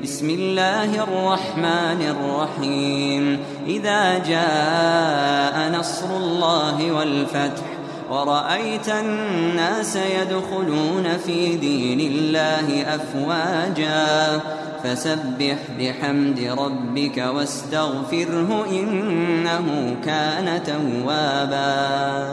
بسم الله الرحمن الرحيم إذا جاء نصر الله والفتح ورأيت الناس يدخلون في دين الله أفواجا فسبح بحمد ربك واستغفره إنه كان توابا.